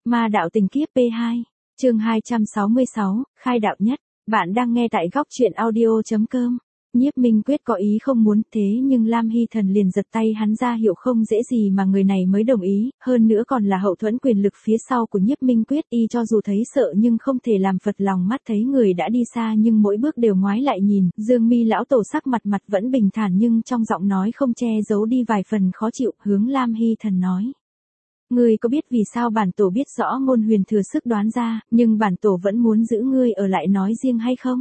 Ma đạo tình kiếp P2, chương 266, khai đạo nhất. Bạn đang nghe tại góc truyện audio.com. Nhiếp Minh Quyết có ý không muốn thế nhưng Lam Hy Thần liền giật tay hắn ra hiệu không dễ gì mà người này mới đồng ý, hơn nữa còn là hậu thuẫn quyền lực phía sau của Nhiếp Minh Quyết. Y cho dù thấy sợ nhưng không thể làm phật lòng mắt thấy người đã đi xa nhưng mỗi bước đều ngoái lại nhìn. Dương Mi lão tổ sắc mặt vẫn bình thản nhưng trong giọng nói không che giấu đi vài phần khó chịu, hướng Lam Hy Thần nói. Ngươi có biết vì sao bản tổ biết rõ Ngôn Huyền thừa sức đoán ra, nhưng bản tổ vẫn muốn giữ ngươi ở lại nói riêng hay không?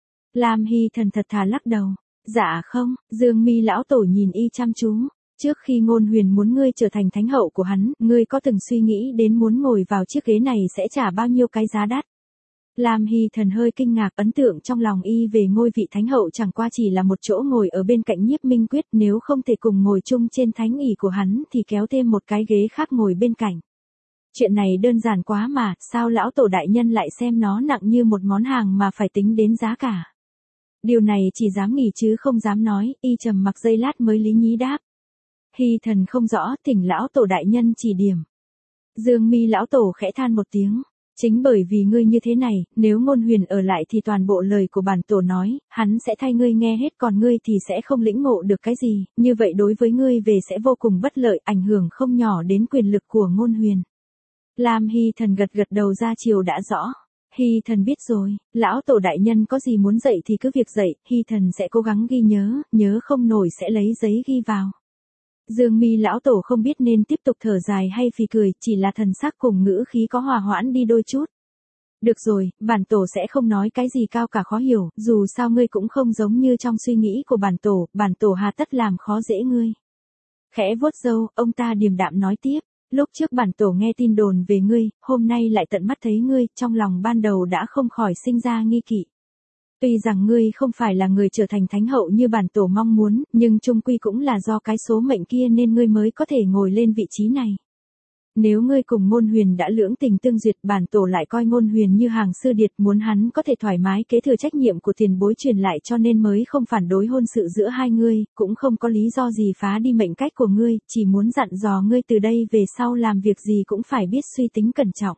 Lam Hy Thần thật thà lắc đầu. Dạ không. Dương Mi lão tổ nhìn y chăm chú. Trước khi Ngôn Huyền muốn ngươi trở thành thánh hậu của hắn, ngươi có từng suy nghĩ đến muốn ngồi vào chiếc ghế này sẽ trả bao nhiêu cái giá đắt? Lam Hy Thần hơi kinh ngạc, ấn tượng trong lòng y về ngôi vị thánh hậu chẳng qua chỉ là một chỗ ngồi ở bên cạnh Nhiếp Minh Quyết, nếu không thể cùng ngồi chung trên thánh ỷ của hắn thì kéo thêm một cái ghế khác ngồi bên cạnh. Chuyện này đơn giản quá mà, sao lão tổ đại nhân lại xem nó nặng như một món hàng mà phải tính đến giá cả? Điều này chỉ dám nghĩ chứ không dám nói, y trầm mặc giây lát mới lý nhí đáp. Hy Thần không rõ, thỉnh lão tổ đại nhân chỉ điểm. Dương Mi lão tổ khẽ than một tiếng. Chính bởi vì ngươi như thế này, nếu Ngôn Huyền ở lại thì toàn bộ lời của bản tổ nói, hắn sẽ thay ngươi nghe hết, còn ngươi thì sẽ không lĩnh ngộ được cái gì, như vậy đối với ngươi về sẽ vô cùng bất lợi, ảnh hưởng không nhỏ đến quyền lực của Ngôn Huyền. Lam Hy Thần gật gật đầu ra chiều đã rõ. Hy Thần biết rồi, lão tổ đại nhân có gì muốn dạy thì cứ việc dạy, Hy Thần sẽ cố gắng ghi nhớ, nhớ không nổi sẽ lấy giấy ghi vào. Dương Mi lão tổ không biết nên tiếp tục thở dài hay phì cười, chỉ là thần sắc cùng ngữ khí có hòa hoãn đi đôi chút. Được rồi, bản tổ sẽ không nói cái gì cao cả khó hiểu, dù sao ngươi cũng không giống như trong suy nghĩ của bản tổ hà tất làm khó dễ ngươi. Khẽ vuốt râu, ông ta điềm đạm nói tiếp, lúc trước bản tổ nghe tin đồn về ngươi, hôm nay lại tận mắt thấy ngươi, trong lòng ban đầu đã không khỏi sinh ra nghi kỵ. Tuy rằng ngươi không phải là người trở thành thánh hậu như bản tổ mong muốn, nhưng chung quy cũng là do cái số mệnh kia nên ngươi mới có thể ngồi lên vị trí này. Nếu ngươi cùng Ngôn Huyền đã lưỡng tình tương duyệt, bản tổ lại coi Ngôn Huyền như hàng sư điệt, muốn hắn có thể thoải mái kế thừa trách nhiệm của tiền bối truyền lại cho nên mới không phản đối hôn sự giữa hai ngươi, cũng không có lý do gì phá đi mệnh cách của ngươi, chỉ muốn dặn dò ngươi từ đây về sau làm việc gì cũng phải biết suy tính cẩn trọng.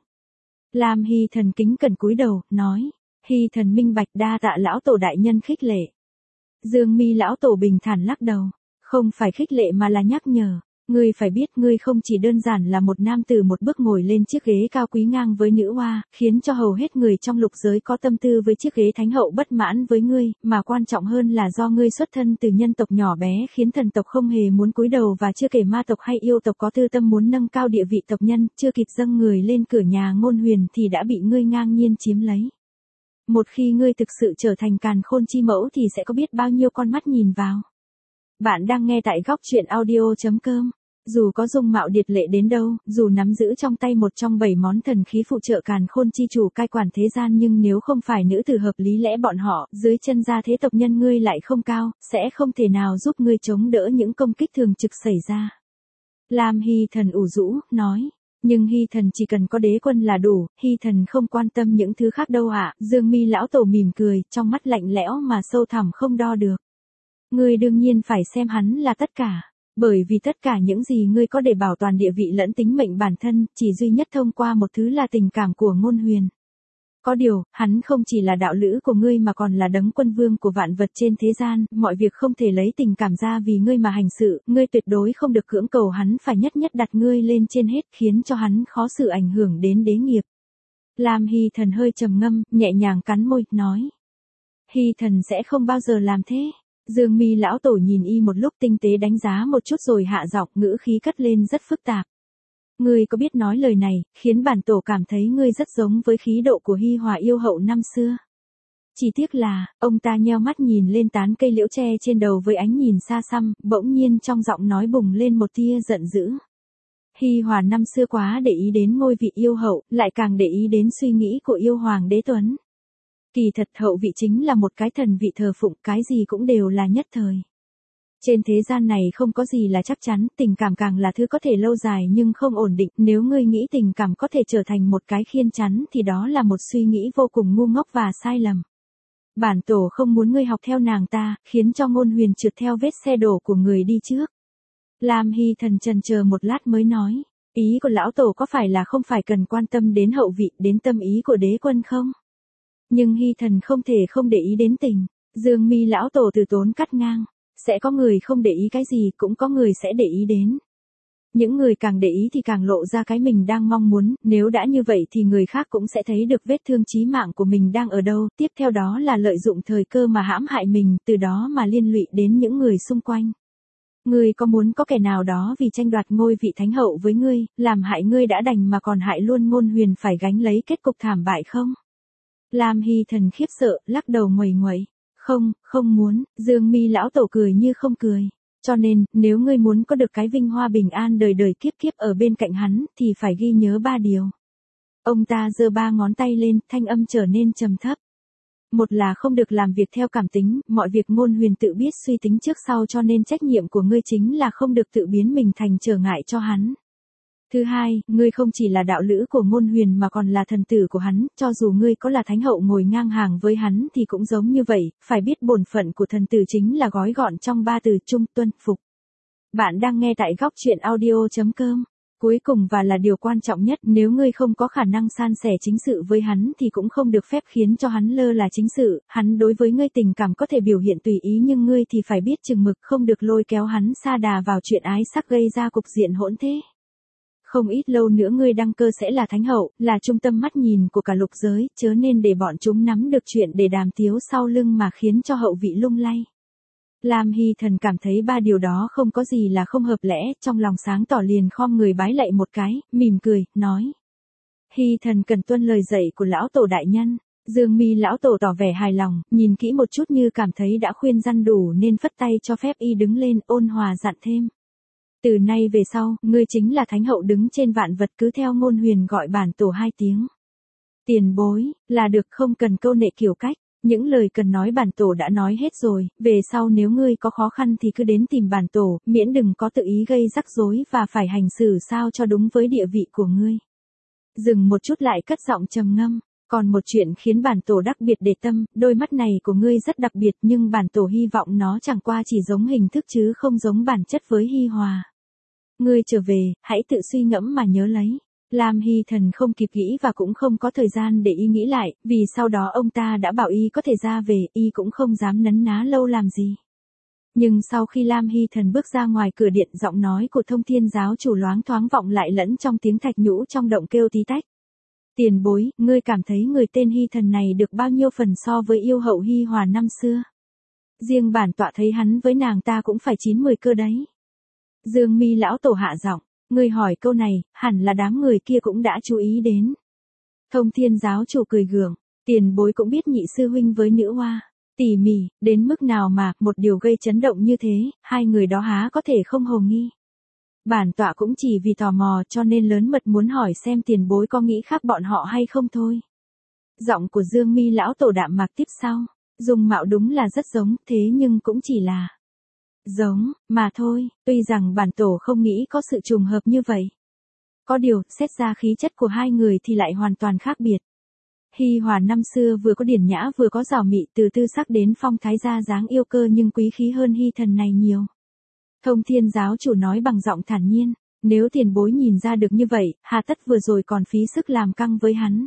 Lam Hy Thần kính cẩn cúi đầu, nói. Hy Thần minh bạch, đa tạ lão tổ đại nhân khích lệ. Dương Mi lão tổ bình thản lắc đầu. Không phải khích lệ mà là nhắc nhở. Ngươi phải biết ngươi không chỉ đơn giản là một nam tử một bước ngồi lên chiếc ghế cao quý ngang với nữ hoa, khiến cho hầu hết người trong lục giới có tâm tư với chiếc ghế thánh hậu bất mãn với ngươi, mà quan trọng hơn là do ngươi xuất thân từ nhân tộc nhỏ bé khiến thần tộc không hề muốn cúi đầu, và chưa kể ma tộc hay yêu tộc có tư tâm muốn nâng cao địa vị tộc nhân, chưa kịp dâng người lên cửa nhà Ngôn Huyền thì đã bị ngươi ngang nhiên chiếm lấy. Một khi ngươi thực sự trở thành càn khôn chi mẫu thì sẽ có biết bao nhiêu con mắt nhìn vào. Bạn đang nghe tại góc truyện audio.com. Dù có dung mạo điệt lệ đến đâu, dù nắm giữ trong tay một trong 7 món thần khí phụ trợ càn khôn chi chủ cai quản thế gian, nhưng nếu không phải nữ tử hợp lý lẽ bọn họ, dưới chân gia thế tộc nhân ngươi lại không cao, sẽ không thể nào giúp ngươi chống đỡ những công kích thường trực xảy ra. Lam Hy Thần ủ rũ, nói. Nhưng Hy Thần chỉ cần có đế quân là đủ, Hy Thần không quan tâm những thứ khác đâu ạ. Dương Mi lão tổ mỉm cười, trong mắt lạnh lẽo mà sâu thẳm không đo được. Ngươi đương nhiên phải xem hắn là tất cả. Bởi vì tất cả những gì ngươi có để bảo toàn địa vị lẫn tính mệnh bản thân, chỉ duy nhất thông qua một thứ là tình cảm của Ngôn Huyền. Có điều, hắn không chỉ là đạo lữ của ngươi mà còn là đấng quân vương của vạn vật trên thế gian, mọi việc không thể lấy tình cảm ra vì ngươi mà hành sự, ngươi tuyệt đối không được cưỡng cầu hắn phải nhất nhất đặt ngươi lên trên hết, khiến cho hắn khó xử ảnh hưởng đến đế nghiệp. Lam Hy Thần hơi trầm ngâm, nhẹ nhàng cắn môi, nói. Hy Thần sẽ không bao giờ làm thế. Dương Mi lão tổ nhìn y một lúc tinh tế đánh giá một chút rồi hạ giọng, ngữ khí cất lên rất phức tạp. Ngươi có biết nói lời này, khiến bản tổ cảm thấy ngươi rất giống với khí độ của Hi Hòa yêu hậu năm xưa. Chỉ tiếc là, ông ta nheo mắt nhìn lên tán cây liễu tre trên đầu với ánh nhìn xa xăm, bỗng nhiên trong giọng nói bùng lên một tia giận dữ. Hi Hòa năm xưa quá để ý đến ngôi vị yêu hậu, lại càng để ý đến suy nghĩ của yêu hoàng đế tuấn. Kỳ thật hậu vị chính là một cái thần vị thờ phụng, cái gì cũng đều là nhất thời. Trên thế gian này không có gì là chắc chắn, tình cảm càng là thứ có thể lâu dài nhưng không ổn định, nếu ngươi nghĩ tình cảm có thể trở thành một cái khiên chắn thì đó là một suy nghĩ vô cùng ngu ngốc và sai lầm. Bản tổ không muốn ngươi học theo nàng ta, khiến cho Ngôn Huyền trượt theo vết xe đổ của người đi trước. Lam Hy Thần chần chờ một lát mới nói. Ý của lão tổ có phải là không phải cần quan tâm đến hậu vị, đến tâm ý của đế quân không? Nhưng Hy Thần không thể không để ý đến tình. Dương mi lão tổ từ tốn cắt ngang. Sẽ có người không để ý cái gì, cũng có người sẽ để ý đến. Những người càng để ý thì càng lộ ra cái mình đang mong muốn, nếu đã như vậy thì người khác cũng sẽ thấy được vết thương chí mạng của mình đang ở đâu, tiếp theo đó là lợi dụng thời cơ mà hãm hại mình, từ đó mà liên lụy đến những người xung quanh. Ngươi có muốn có kẻ nào đó vì tranh đoạt ngôi vị thánh hậu với ngươi, làm hại ngươi đã đành mà còn hại luôn Ngôn Huyền phải gánh lấy kết cục thảm bại không? Lam Hy Thần khiếp sợ, lắc đầu nguầy nguậy. Không, không muốn, Dương mi lão tổ cười như không cười. Cho nên, nếu ngươi muốn có được cái vinh hoa bình an đời đời kiếp kiếp ở bên cạnh hắn, thì phải ghi nhớ 3 điều. Ông ta giơ 3 ngón tay lên, thanh âm trở nên trầm thấp. Một là không được làm việc theo cảm tính, mọi việc Ngôn Huyền tự biết suy tính trước sau, cho nên trách nhiệm của ngươi chính là không được tự biến mình thành trở ngại cho hắn. Thứ hai, ngươi không chỉ là đạo lữ của Ngôn Huyền mà còn là thần tử của hắn, cho dù ngươi có là thánh hậu ngồi ngang hàng với hắn thì cũng giống như vậy, phải biết bổn phận của thần tử chính là gói gọn trong 3 từ: trung, tuân, phục. Bạn đang nghe tại góc truyện audio.com. Cuối cùng và là điều quan trọng nhất, nếu ngươi không có khả năng san sẻ chính sự với hắn thì cũng không được phép khiến cho hắn lơ là chính sự, hắn đối với ngươi tình cảm có thể biểu hiện tùy ý nhưng ngươi thì phải biết chừng mực, không được lôi kéo hắn sa đà vào chuyện ái sắc gây ra cục diện hỗn thế. Không ít lâu nữa ngươi đăng cơ sẽ là thánh hậu, là trung tâm mắt nhìn của cả lục giới, chớ nên để bọn chúng nắm được chuyện để đàm tiếu sau lưng mà khiến cho hậu vị lung lay. Lam Hy Thần cảm thấy 3 điều đó không có gì là không hợp lẽ, trong lòng sáng tỏ liền khom người bái lạy một cái, mỉm cười, nói. Hy Thần cần tuân lời dạy của lão tổ đại nhân. Dương mi lão tổ tỏ vẻ hài lòng, nhìn kỹ một chút như cảm thấy đã khuyên răn đủ nên phất tay cho phép y đứng lên, ôn hòa dặn thêm. Từ nay về sau, ngươi chính là thánh hậu đứng trên vạn vật, cứ theo Ngôn Huyền gọi bản tổ 2 tiếng. Tiền bối, là được, không cần câu nệ kiểu cách. Những lời cần nói bản tổ đã nói hết rồi, về sau nếu ngươi có khó khăn thì cứ đến tìm bản tổ, miễn đừng có tự ý gây rắc rối và phải hành xử sao cho đúng với địa vị của ngươi. Dừng một chút lại cất giọng trầm ngâm, còn một chuyện khiến bản tổ đặc biệt để tâm, đôi mắt này của ngươi rất đặc biệt nhưng bản tổ hy vọng nó chẳng qua chỉ giống hình thức chứ không giống bản chất với Hi Hòa. Ngươi trở về, hãy tự suy ngẫm mà nhớ lấy. Lam Hy Thần không kịp nghĩ và cũng không có thời gian để y nghĩ lại, vì sau đó ông ta đã bảo y có thể ra về, y cũng không dám nấn ná lâu làm gì. Nhưng sau khi Lam Hy Thần bước ra ngoài cửa điện, giọng nói của Thông Thiên giáo chủ loáng thoáng vọng lại lẫn trong tiếng thạch nhũ trong động kêu tí tách. Tiền bối, ngươi cảm thấy người tên Hy Thần này được bao nhiêu phần so với yêu hậu Hi Hòa năm xưa? Riêng bản tọa thấy hắn với nàng ta cũng phải 9-10 cơ đấy. Dương mi lão tổ hạ giọng. Ngươi hỏi câu này, hẳn là đám người kia cũng đã chú ý đến. Thông Thiên giáo chủ cười gượng, tiền bối cũng biết nhị sư huynh với nữ hoa tỉ mỉ, đến mức nào mà, một điều gây chấn động như thế, hai người đó há có thể không hồ nghi. Bản tọa cũng chỉ vì tò mò cho nên lớn mật muốn hỏi xem tiền bối có nghĩ khác bọn họ hay không thôi. Giọng của Dương mi lão tổ đạm mạc tiếp sau, dung mạo đúng là rất giống, thế nhưng cũng chỉ là giống, mà thôi, tuy rằng bản tổ không nghĩ có sự trùng hợp như vậy. Có điều, xét ra khí chất của hai người thì lại hoàn toàn khác biệt. Hi Hòa năm xưa vừa có điển nhã vừa có giảo mị, từ tư sắc đến phong thái ra dáng yêu cơ nhưng quý khí hơn Hy Thần này nhiều. Thông Thiên giáo chủ nói bằng giọng thản nhiên, nếu tiền bối nhìn ra được như vậy, hà tất vừa rồi còn phí sức làm căng với hắn.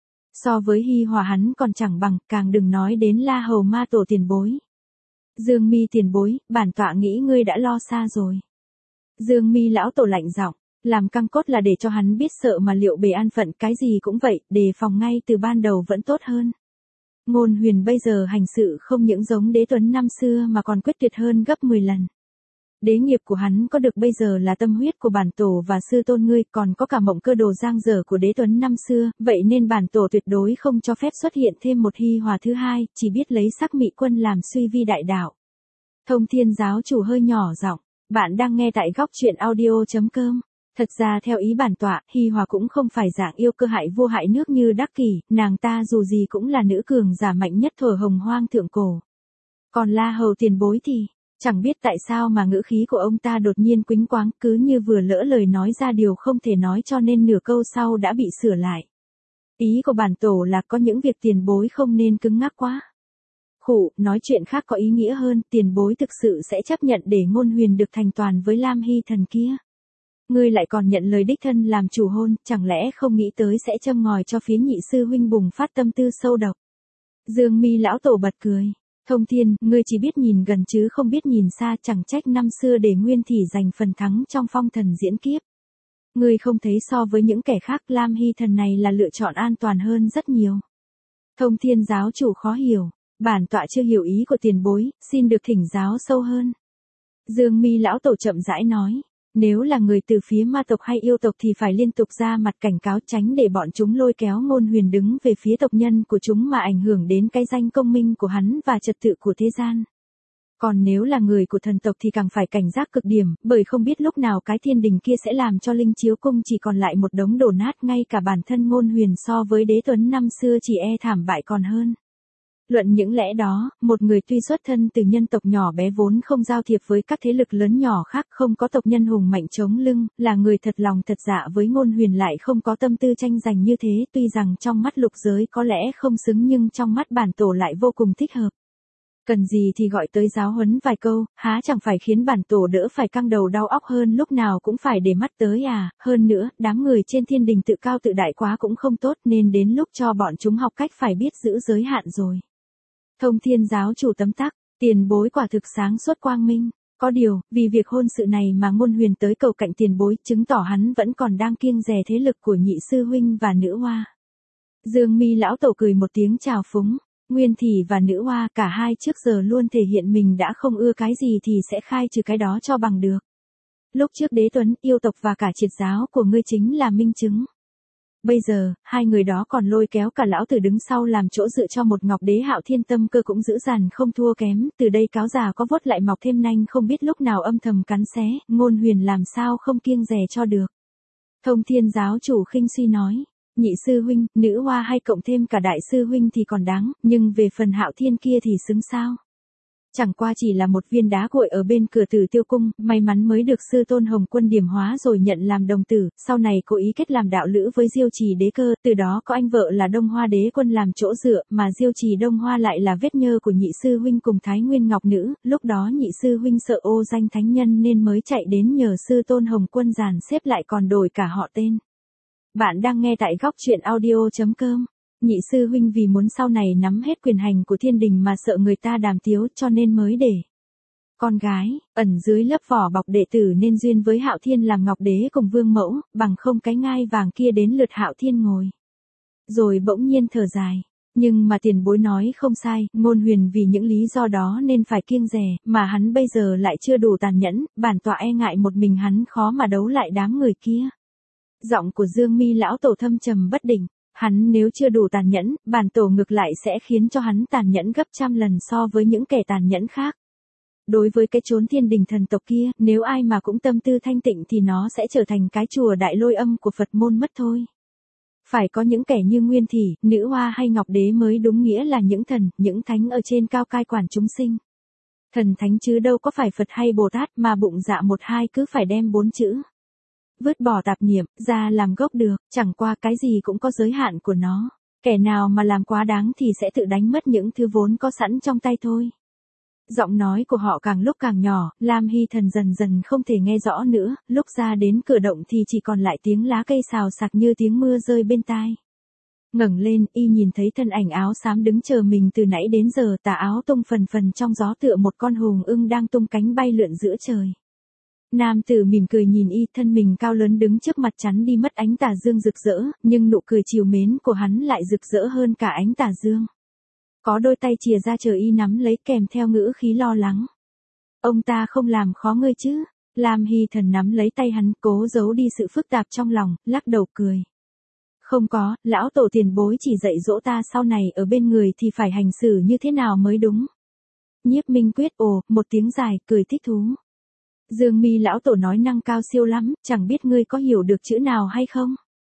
So với Hi Hòa hắn còn chẳng bằng, càng đừng nói đến La Hầu ma tổ tiền bối. Dương mi tiền bối, bản tọa nghĩ ngươi đã lo xa rồi. Dương mi lão tổ lạnh giọng, làm căng cốt là để cho hắn biết sợ mà liệu bề an phận, cái gì cũng vậy, đề phòng ngay từ ban đầu vẫn tốt hơn. Ngôn Huyền bây giờ hành sự không những giống Đế Tuấn năm xưa mà còn quyết tuyệt hơn gấp 10 lần. Đế nghiệp của hắn có được bây giờ là tâm huyết của bản tổ và sư tôn ngươi, còn có cả mộng cơ đồ giang dở của Đế Tuấn năm xưa, vậy nên bản tổ tuyệt đối không cho phép xuất hiện thêm một Hi Hòa thứ hai, chỉ biết lấy sắc mị quân làm suy vi đại đạo. Thông Thiên giáo chủ hơi nhỏ giọng, bạn đang nghe tại góc truyện audio.com. Thật ra theo ý bản tọa, Hi Hòa cũng không phải dạng yêu cơ hại vô hại nước như Đắc Kỷ, nàng ta dù gì cũng là nữ cường giả mạnh nhất thuở Hồng Hoang thượng cổ. Còn La Hầu tiền bối thì, chẳng biết tại sao mà ngữ khí của ông ta đột nhiên quĩnh quáng, cứ như vừa lỡ lời nói ra điều không thể nói cho nên nửa câu sau đã bị sửa lại. Ý của bản tổ là có những việc tiền bối không nên cứng ngắc quá. Khụ, nói chuyện khác có ý nghĩa hơn, tiền bối thực sự sẽ chấp nhận để Ngôn Huyền được thành toàn với Lam Hy Thần kia. Ngươi lại còn nhận lời đích thân làm chủ hôn, chẳng lẽ không nghĩ tới sẽ châm ngòi cho phía nhị sư huynh bùng phát tâm tư sâu độc. Dương Mi lão tổ bật cười. Thông Thiên, ngươi chỉ biết nhìn gần chứ không biết nhìn xa, chẳng trách năm xưa để Nguyên Thị giành phần thắng trong phong thần diễn kiếp. Ngươi không thấy so với những kẻ khác Lam Hy Thần này là lựa chọn an toàn hơn rất nhiều. Thông Thiên giáo chủ khó hiểu, bản tọa chưa hiểu ý của tiền bối, xin được thỉnh giáo sâu hơn. Dương Mi lão tổ chậm rãi nói, nếu là người từ phía ma tộc hay yêu tộc thì phải liên tục ra mặt cảnh cáo tránh để bọn chúng lôi kéo Ngôn Huyền đứng về phía tộc nhân của chúng mà ảnh hưởng đến cái danh công minh của hắn và trật tự của thế gian. Còn nếu là người của thần tộc thì càng phải cảnh giác cực điểm, bởi không biết lúc nào cái thiên đình kia sẽ làm cho Linh Chiếu Cung chỉ còn lại một đống đổ nát, ngay cả bản thân Ngôn Huyền so với đế tuấn năm xưa chỉ e thảm bại còn hơn. Luận những lẽ đó, một người tuy xuất thân từ nhân tộc nhỏ bé vốn không giao thiệp với các thế lực lớn nhỏ khác, không có tộc nhân hùng mạnh chống lưng, là người thật lòng thật dạ với Ngôn Huyền lại không có tâm tư tranh giành như thế, tuy rằng trong mắt lục giới có lẽ không xứng nhưng trong mắt bản tổ lại vô cùng thích hợp. Cần gì thì gọi tới giáo huấn vài câu, há chẳng phải khiến bản tổ đỡ phải căng đầu đau óc hơn lúc nào cũng phải để mắt tới à, hơn nữa, đám người trên thiên đình tự cao tự đại quá cũng không tốt nên đến lúc cho bọn chúng học cách phải biết giữ giới hạn rồi. Thông Thiên giáo chủ tấm tắc, tiền bối quả thực sáng suốt quang minh, có điều, vì việc hôn sự này mà Ngôn Huyền tới cầu cạnh tiền bối, chứng tỏ hắn vẫn còn đang kiêng dè thế lực của nhị sư huynh và nữ hoa. Dương Mi lão tổ cười một tiếng chào phúng, Nguyên Thị và nữ hoa cả hai trước giờ luôn thể hiện mình đã không ưa cái gì thì sẽ khai trừ cái đó cho bằng được. Lúc trước đế tuấn, yêu tộc và cả triệt giáo của ngươi chính là minh chứng. Bây giờ, hai người đó còn lôi kéo cả lão tử đứng sau làm chỗ dựa cho một Ngọc Đế Hạo Thiên tâm cơ cũng dữ dằn không thua kém, từ đây cáo già có vuốt lại mọc thêm nanh không biết lúc nào âm thầm cắn xé, Ngôn Huyền làm sao không kiêng dè cho được. Thông Thiên giáo chủ khinh suy nói, nhị sư huynh, nữ hoa hay cộng thêm cả đại sư huynh thì còn đáng, nhưng về phần Hạo Thiên kia thì xứng sao? Chẳng qua chỉ là một viên đá cuội ở bên cửa Tử Tiêu Cung, may mắn mới được sư tôn Hồng Quân điểm hóa rồi nhận làm đồng tử, sau này cố ý kết làm đạo lữ với Diêu Trì đế cơ, từ đó có anh vợ là Đông Hoa đế quân làm chỗ dựa, mà Diêu Trì Đông Hoa lại là vết nhơ của nhị sư huynh cùng Thái Nguyên Ngọc Nữ, lúc đó nhị sư huynh sợ ô danh thánh nhân nên mới chạy đến nhờ sư tôn Hồng Quân dàn xếp lại còn đổi cả họ tên. Bạn đang nghe tại góc truyện audio.com. Nhị sư huynh vì muốn sau này nắm hết quyền hành của thiên đình mà sợ người ta đàm tiếu cho nên mới để con gái, ẩn dưới lớp vỏ bọc đệ tử nên duyên với Hạo Thiên làm Ngọc Đế cùng Vương Mẫu, bằng không cái ngai vàng kia đến lượt Hạo Thiên ngồi. Rồi bỗng nhiên thở dài. Nhưng mà tiền bối nói không sai, Ngôn Huyền vì những lý do đó nên phải kiêng dè, mà hắn bây giờ lại chưa đủ tàn nhẫn, bản tọa e ngại một mình hắn khó mà đấu lại đám người kia. Giọng của Dương Mi lão tổ thâm trầm bất định. Hắn nếu chưa đủ tàn nhẫn, bản tổ ngược lại sẽ khiến cho hắn tàn nhẫn gấp trăm lần so với những kẻ tàn nhẫn khác. Đối với cái chốn thiên đình thần tộc kia, nếu ai mà cũng tâm tư thanh tịnh thì nó sẽ trở thành cái chùa đại lôi âm của Phật môn mất thôi. Phải có những kẻ như Nguyên Thị, nữ hoa hay Ngọc Đế mới đúng nghĩa là những thần, những thánh ở trên cao cai quản chúng sinh. Thần thánh chứ đâu có phải Phật hay Bồ Tát mà bụng dạ một hai cứ phải đem bốn chữ. Vứt bỏ tạp niệm, ra làm gốc được, chẳng qua cái gì cũng có giới hạn của nó. Kẻ nào mà làm quá đáng thì sẽ tự đánh mất những thứ vốn có sẵn trong tay thôi. Giọng nói của họ càng lúc càng nhỏ, Lam Hy Thần dần dần không thể nghe rõ nữa, lúc ra đến cửa động thì chỉ còn lại tiếng lá cây xào xạc như tiếng mưa rơi bên tai. Ngẩng lên, y nhìn thấy thân ảnh áo xám đứng chờ mình từ nãy đến giờ, tà áo tung phần phần trong gió tựa một con hùng ưng đang tung cánh bay lượn giữa trời. Nam tử mỉm cười nhìn y, thân mình cao lớn đứng trước mặt chắn đi mất ánh tà dương rực rỡ, nhưng nụ cười trìu mến của hắn lại rực rỡ hơn cả ánh tà dương. Có đôi tay chìa ra chờ y nắm lấy kèm theo ngữ khí lo lắng. Ông ta không làm khó ngươi chứ? Lam Hy Thần nắm lấy tay hắn, cố giấu đi sự phức tạp trong lòng, lắc đầu cười. Không có, lão tổ tiền bối chỉ dạy dỗ ta sau này ở bên người thì phải hành xử như thế nào mới đúng. Nhiếp Minh Quyết ồ, một tiếng dài, cười thích thú. Dương Mi lão tổ nói năng cao siêu lắm, chẳng biết ngươi có hiểu được chữ nào hay không?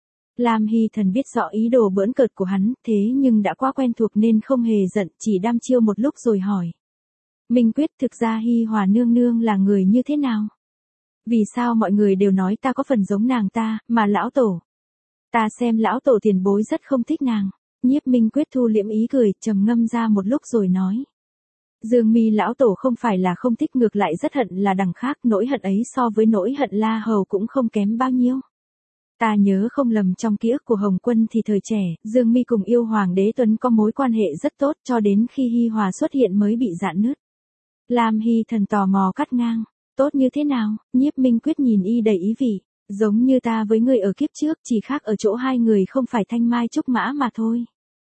Lam Hy Thần biết rõ ý đồ bỡn cợt của hắn, thế nhưng đã quá quen thuộc nên không hề giận, chỉ đăm chiêu một lúc rồi hỏi. Minh Quyết, thực ra Hi Hòa nương nương là người như thế nào? Vì sao mọi người đều nói ta có phần giống nàng ta, mà lão tổ? Ta xem lão tổ tiền bối rất không thích nàng. Nhiếp Minh Quyết thu liễm ý cười, trầm ngâm ra một lúc rồi nói. Dương Mi lão tổ không phải là không thích, ngược lại rất hận là đằng khác, nỗi hận ấy so với nỗi hận La Hầu cũng không kém bao nhiêu. Ta nhớ không lầm trong ký ức của Hồng Quân thì thời trẻ, Dương Mi cùng yêu hoàng đế Tuấn có mối quan hệ rất tốt cho đến khi Hi Hòa xuất hiện mới bị rạn nứt. Lam Hy Thần tò mò cắt ngang, tốt như thế nào? Nhiếp Minh Quyết nhìn y đầy ý vị, giống như ta với người ở kiếp trước, chỉ khác ở chỗ hai người không phải thanh mai trúc mã mà thôi.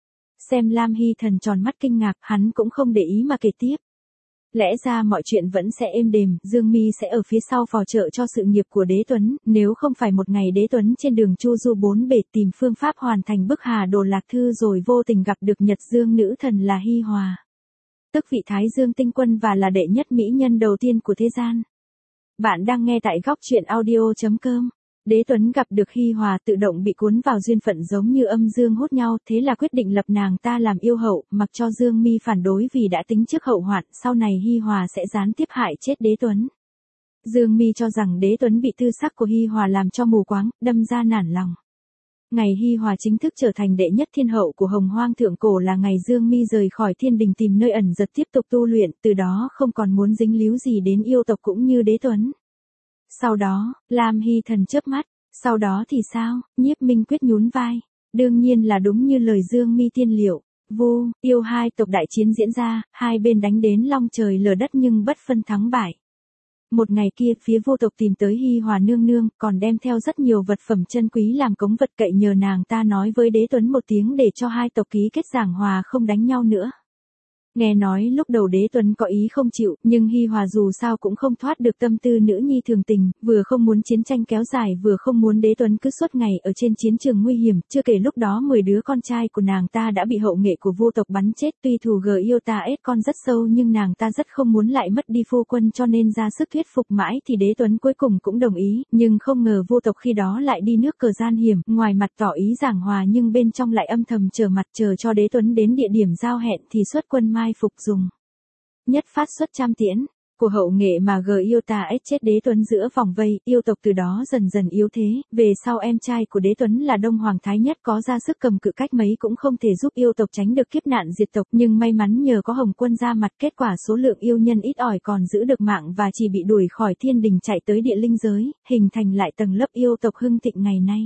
Xem Lam Hy Thần tròn mắt kinh ngạc, hắn cũng không để ý mà kể tiếp. Lẽ ra mọi chuyện vẫn sẽ êm đềm, Dương Mi sẽ ở phía sau phò trợ cho sự nghiệp của đế Tuấn, nếu không phải một ngày đế Tuấn trên đường chu du bốn bể tìm phương pháp hoàn thành bức Hà Đồ Lạc Thư rồi vô tình gặp được Nhật Dương nữ thần là Hi Hòa, tức vị Thái Dương tinh quân và là đệ nhất mỹ nhân đầu tiên của thế gian. Bạn đang nghe tại góc truyện audio.com. Đế Tuấn gặp được Hi Hòa tự động bị cuốn vào duyên phận giống như âm dương hút nhau, thế là quyết định lập nàng ta làm yêu hậu, mặc cho Dương Mi phản đối vì đã tính trước hậu hoạn, sau này Hi Hòa sẽ gián tiếp hại chết Đế Tuấn. Dương Mi cho rằng Đế Tuấn bị tư sắc của Hi Hòa làm cho mù quáng, đâm ra nản lòng. Ngày Hi Hòa chính thức trở thành đệ nhất thiên hậu của Hồng Hoang thượng cổ là ngày Dương Mi rời khỏi thiên đình tìm nơi ẩn giật tiếp tục tu luyện, từ đó không còn muốn dính líu gì đến yêu tộc cũng như Đế Tuấn. Sau đó, Lam Hy Thần chớp mắt, sau đó thì sao? Nhiếp Minh Quyết nhún vai. Đương nhiên là đúng như lời Dương Mi tiên liệu. Vu, yêu hai tộc đại chiến diễn ra, hai bên đánh đến long trời lở đất nhưng bất phân thắng bại. Một ngày kia phía vô tộc tìm tới Hi Hòa nương nương, còn đem theo rất nhiều vật phẩm chân quý làm cống vật, cậy nhờ nàng ta nói với Đế Tuấn một tiếng để cho hai tộc ký kết giảng hòa không đánh nhau nữa. Nghe nói lúc đầu Đế Tuấn có ý không chịu, nhưng Hi Hòa dù sao cũng không thoát được tâm tư nữ nhi thường tình, vừa không muốn chiến tranh kéo dài vừa không muốn Đế Tuấn cứ suốt ngày ở trên chiến trường nguy hiểm, chưa kể lúc đó 10 đứa con trai của nàng ta đã bị hậu nghệ của vô tộc bắn chết, tuy thù gờ yêu ta ết con rất sâu nhưng nàng ta rất không muốn lại mất đi phu quân cho nên ra sức thuyết phục mãi thì Đế Tuấn cuối cùng cũng đồng ý, nhưng không ngờ vô tộc khi đó lại đi nước cờ gian hiểm, ngoài mặt tỏ ý giảng hòa nhưng bên trong lại âm thầm chờ mặt chờ cho Đế Tuấn đến địa điểm giao hẹn thì xuất quân mai phục dùng. Nhất phát xuất trăm tiễn, của hậu nghệ mà gờ yêu ta ết chết Đế Tuấn giữa vòng vây, yêu tộc từ đó dần dần yếu thế, về sau em trai của Đế Tuấn là Đông Hoàng Thái Nhất có ra sức cầm cự cách mấy cũng không thể giúp yêu tộc tránh được kiếp nạn diệt tộc, nhưng may mắn nhờ có Hồng Quân ra mặt, kết quả số lượng yêu nhân ít ỏi còn giữ được mạng và chỉ bị đuổi khỏi thiên đình chạy tới địa linh giới, hình thành lại tầng lớp yêu tộc hưng thịnh ngày nay.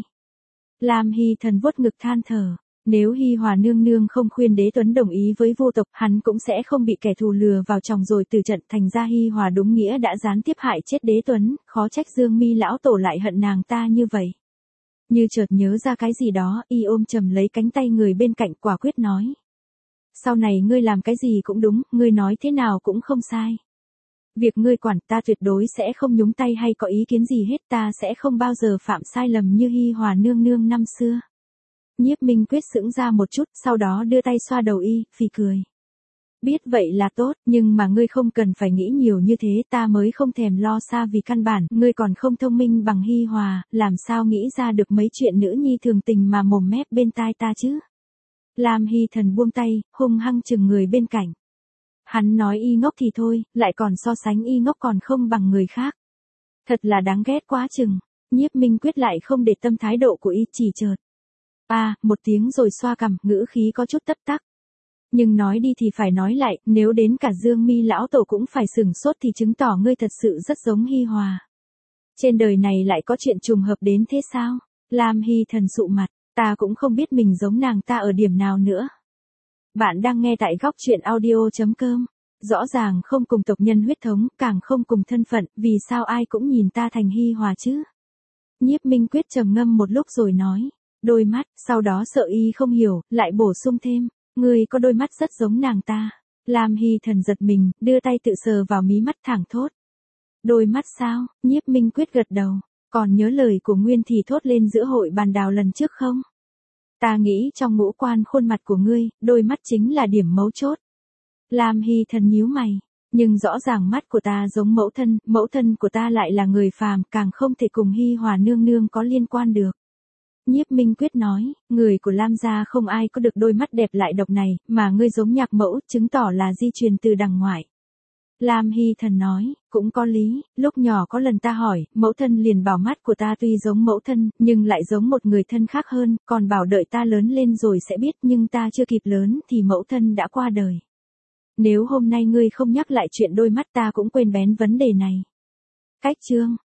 Lam Hy Thần vuốt ngực than thở. Nếu Hi Hòa nương nương không khuyên Đế Tuấn đồng ý với vô tộc, hắn cũng sẽ không bị kẻ thù lừa vào chòng rồi từ trận, thành ra Hi Hòa đúng nghĩa đã gián tiếp hại chết Đế Tuấn, khó trách Dương Mi lão tổ lại hận nàng ta như vậy. Như chợt nhớ ra cái gì đó, y ôm chầm lấy cánh tay người bên cạnh quả quyết nói. Sau này ngươi làm cái gì cũng đúng, ngươi nói thế nào cũng không sai. Việc ngươi quản ta tuyệt đối sẽ không nhúng tay hay có ý kiến gì hết, ta sẽ không bao giờ phạm sai lầm như Hi Hòa nương nương năm xưa. Nhiếp Minh Quyết sững ra một chút, sau đó đưa tay xoa đầu y, phì cười. Biết vậy là tốt, nhưng mà ngươi không cần phải nghĩ nhiều như thế, ta mới không thèm lo xa vì căn bản, ngươi còn không thông minh bằng Hi Hòa, làm sao nghĩ ra được mấy chuyện nữ nhi thường tình mà mồm mép bên tai ta chứ. Lam Hy Thần buông tay, hung hăng chừng người bên cạnh. Hắn nói y ngốc thì thôi, lại còn so sánh y ngốc còn không bằng người khác. Thật là đáng ghét quá chừng. Nhiếp Minh Quyết lại không để tâm thái độ của y, chỉ chợt. Một tiếng rồi xoa cằm, ngữ khí có chút tấp tắc. Nhưng nói đi thì phải nói lại, nếu đến cả Dương Mi lão tổ cũng phải sửng sốt thì chứng tỏ ngươi thật sự rất giống Hi Hòa. Trên đời này lại có chuyện trùng hợp đến thế sao? Lam Hy Thần sụ mặt, ta cũng không biết mình giống nàng ta ở điểm nào nữa. Bạn đang nghe tại góc truyện audio.com. Rõ ràng không cùng tộc nhân huyết thống, càng không cùng thân phận, vì sao ai cũng nhìn ta thành Hi Hòa chứ? Nhiếp Minh Quyết trầm ngâm một lúc rồi nói. Đôi mắt, sau đó sợ y không hiểu, lại bổ sung thêm, ngươi có đôi mắt rất giống nàng ta. Lam Hy Thần giật mình, đưa tay tự sờ vào mí mắt thẳng thốt. Đôi mắt sao? Nhiếp Minh Quyết gật đầu, còn nhớ lời của Nguyên Thì thốt lên giữa hội bàn đào lần trước không? Ta nghĩ trong ngũ quan khuôn mặt của ngươi, đôi mắt chính là điểm mấu chốt. Lam Hy Thần nhíu mày, nhưng rõ ràng mắt của ta giống mẫu thân của ta lại là người phàm, càng không thể cùng Hi Hòa nương nương có liên quan được. Nhiếp Minh Quyết nói, người của Lam gia không ai có được đôi mắt đẹp lại độc này, mà ngươi giống nhạc mẫu, chứng tỏ là di truyền từ đằng ngoại. Lam Hy Thần nói, cũng có lý, lúc nhỏ có lần ta hỏi, mẫu thân liền bảo mắt của ta tuy giống mẫu thân, nhưng lại giống một người thân khác hơn, còn bảo đợi ta lớn lên rồi sẽ biết, nhưng ta chưa kịp lớn thì mẫu thân đã qua đời. Nếu hôm nay ngươi không nhắc lại chuyện đôi mắt ta cũng quên bén vấn đề này. Cách chương